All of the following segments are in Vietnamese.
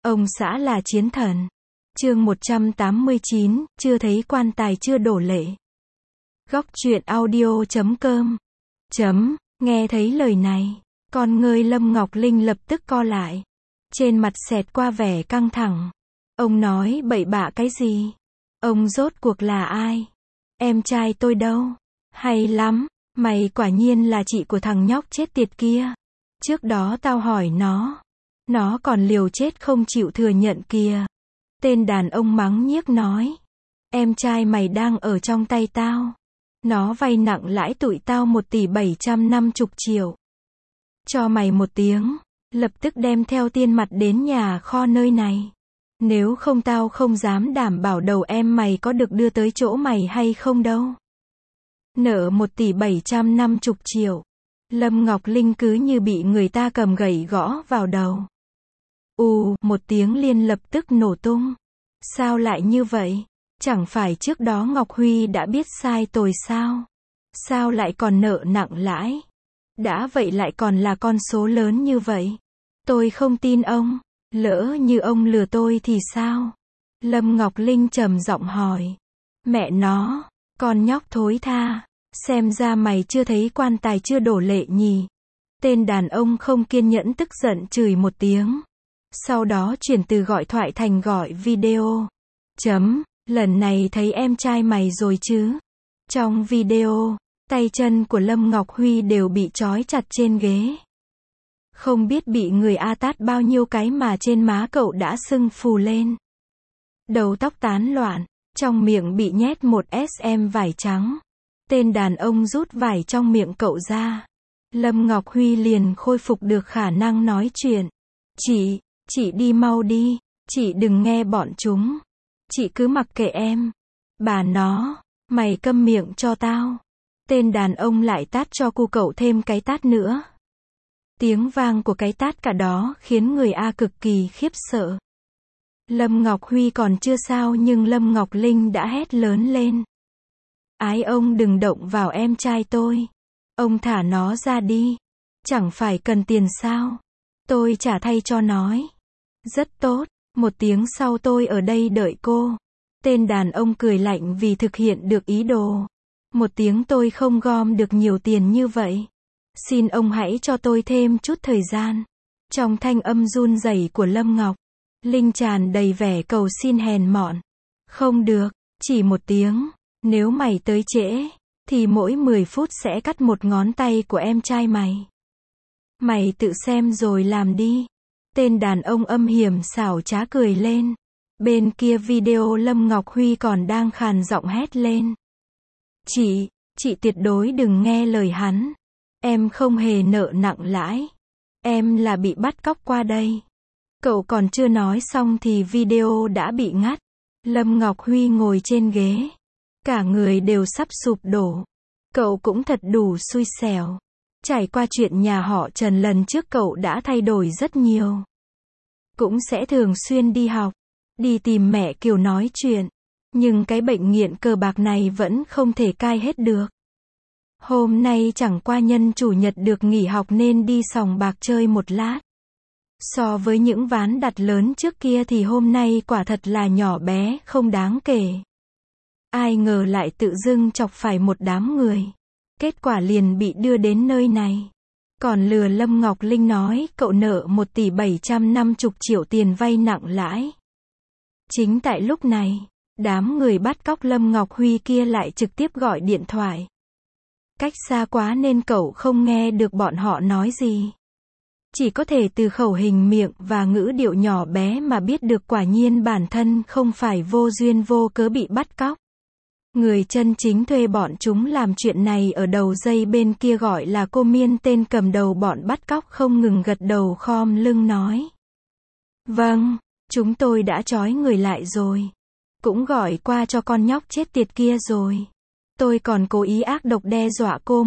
Ông xã là chiến thần. Chương 189, chưa thấy quan tài chưa đổ lệ. Góc truyện audio.com. Nghe thấy lời này, con ngươi Lâm Ngọc Linh lập tức co lại. Trên mặt xẹt qua vẻ căng thẳng. Ông nói bậy bạ cái gì? Ông rốt cuộc là ai? Em trai tôi đâu? Hay lắm, mày quả nhiên là chị của thằng nhóc chết tiệt kia. Trước đó tao hỏi nó còn liều chết không chịu thừa nhận kìa. Tên đàn ông mắng nhiếc nói. Em trai mày đang ở trong tay tao. Nó vay nặng lãi tụi tao 1,750 tỷ. Cho mày một tiếng, lập tức đem theo tiền mặt đến nhà kho nơi này. Nếu không tao không dám đảm bảo đầu em mày có được đưa tới chỗ mày hay không đâu. Nợ 1,750 tỷ. Lâm Ngọc Linh cứ như bị người ta cầm gậy gõ vào đầu. Một tiếng liên lập tức nổ tung. Sao lại như vậy? Chẳng phải trước đó Ngọc Huy đã biết sai tôi sao? Sao lại còn nợ nặng lãi? Đã vậy lại còn là con số lớn như vậy. Tôi không tin ông. Lỡ như ông lừa tôi thì sao? Lâm Ngọc Linh trầm giọng hỏi. Mẹ nó, con nhóc thối tha. Xem ra mày chưa thấy quan tài chưa đổ lệ nhỉ? Tên đàn ông không kiên nhẫn tức giận chửi một tiếng. Sau đó chuyển từ gọi thoại thành gọi video. Lần này thấy em trai mày rồi chứ? Trong video, tay chân của Lâm Ngọc Huy đều bị trói chặt trên ghế. Không biết bị người A tát bao nhiêu cái mà trên má cậu đã sưng phù lên. Đầu tóc tán loạn, trong miệng bị nhét một SM vải trắng. Tên đàn ông rút vải trong miệng cậu ra. Lâm Ngọc Huy liền khôi phục được khả năng nói chuyện. Chị đi mau đi, chị đừng nghe bọn chúng. Chị cứ mặc kệ em. Bà nó, mày câm miệng cho tao. Tên đàn ông lại tát cho cu cậu thêm cái tát nữa. Tiếng vang của cái tát cả đó khiến người A cực kỳ khiếp sợ. Lâm Ngọc Huy còn chưa sao nhưng Lâm Ngọc Linh đã hét lớn lên. Ái ông đừng động vào em trai tôi. Ông thả nó ra đi. Chẳng phải cần tiền sao? Tôi trả thay cho nói. Rất tốt, một tiếng sau tôi ở đây đợi cô. Tên đàn ông cười lạnh vì thực hiện được ý đồ. Một tiếng tôi không gom được nhiều tiền như vậy. Xin ông hãy cho tôi thêm chút thời gian. Trong thanh âm run rẩy của Lâm Ngọc Linh tràn đầy vẻ cầu xin hèn mọn. Không được, chỉ một tiếng. Nếu mày tới trễ, thì mỗi 10 phút sẽ cắt một ngón tay của em trai mày. Mày tự xem rồi làm đi. Tên đàn ông âm hiểm xảo trá cười lên. Bên kia video Lâm Ngọc Huy còn đang khàn giọng hét lên. Chị tuyệt đối đừng nghe lời hắn. Em không hề nợ nặng lãi. Em là bị bắt cóc qua đây. Cậu còn chưa nói xong thì video đã bị ngắt. Lâm Ngọc Huy ngồi trên ghế. Cả người đều sắp sụp đổ. Cậu cũng thật đủ xui xẻo. Trải qua chuyện nhà họ Trần lần trước cậu đã thay đổi rất nhiều. Cũng sẽ thường xuyên đi học, đi tìm mẹ Kiều nói chuyện. Nhưng cái bệnh nghiện cờ bạc này vẫn không thể cai hết được. Hôm nay chẳng qua nhân chủ nhật được nghỉ học nên đi sòng bạc chơi một lát. So với những ván đặt lớn trước kia thì hôm nay quả thật là nhỏ bé, không đáng kể. Ai ngờ lại tự dưng chọc phải một đám người. Kết quả liền bị đưa đến nơi này. Còn lừa Lâm Ngọc Linh nói cậu nợ 1,750 tỷ tiền vay nặng lãi. Chính tại lúc này, đám người bắt cóc Lâm Ngọc Huy kia lại trực tiếp gọi điện thoại. Cách xa quá nên cậu không nghe được bọn họ nói gì. Chỉ có thể từ khẩu hình miệng và ngữ điệu nhỏ bé mà biết được quả nhiên bản thân không phải vô duyên vô cớ bị bắt cóc. Người chân chính thuê bọn chúng làm chuyện này ở đầu dây bên kia gọi là cô Miên, tên cầm đầu bọn bắt cóc không ngừng gật đầu khom lưng nói. Vâng, chúng tôi đã trói người lại rồi. Cũng gọi qua cho con nhóc chết tiệt kia rồi. Tôi còn cố ý ác độc đe dọa cô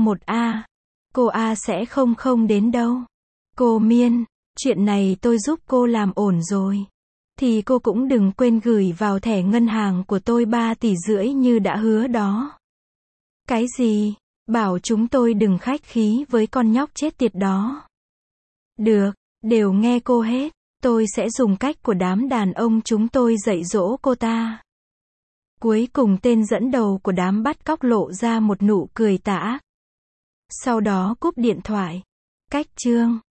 cô A sẽ không đến đâu. Cô Miên, chuyện này tôi giúp cô làm ổn rồi. Thì cô cũng đừng quên gửi vào thẻ ngân hàng của tôi 3,5 tỷ như đã hứa đó. Cái gì? Bảo chúng tôi đừng khách khí với con nhóc chết tiệt đó. Được, đều nghe cô hết. Tôi sẽ dùng cách của đám đàn ông chúng tôi dạy dỗ cô ta. Cuối cùng tên dẫn đầu của đám bắt cóc lộ ra một nụ cười tà ác. Sau đó cúp điện thoại. Cách chương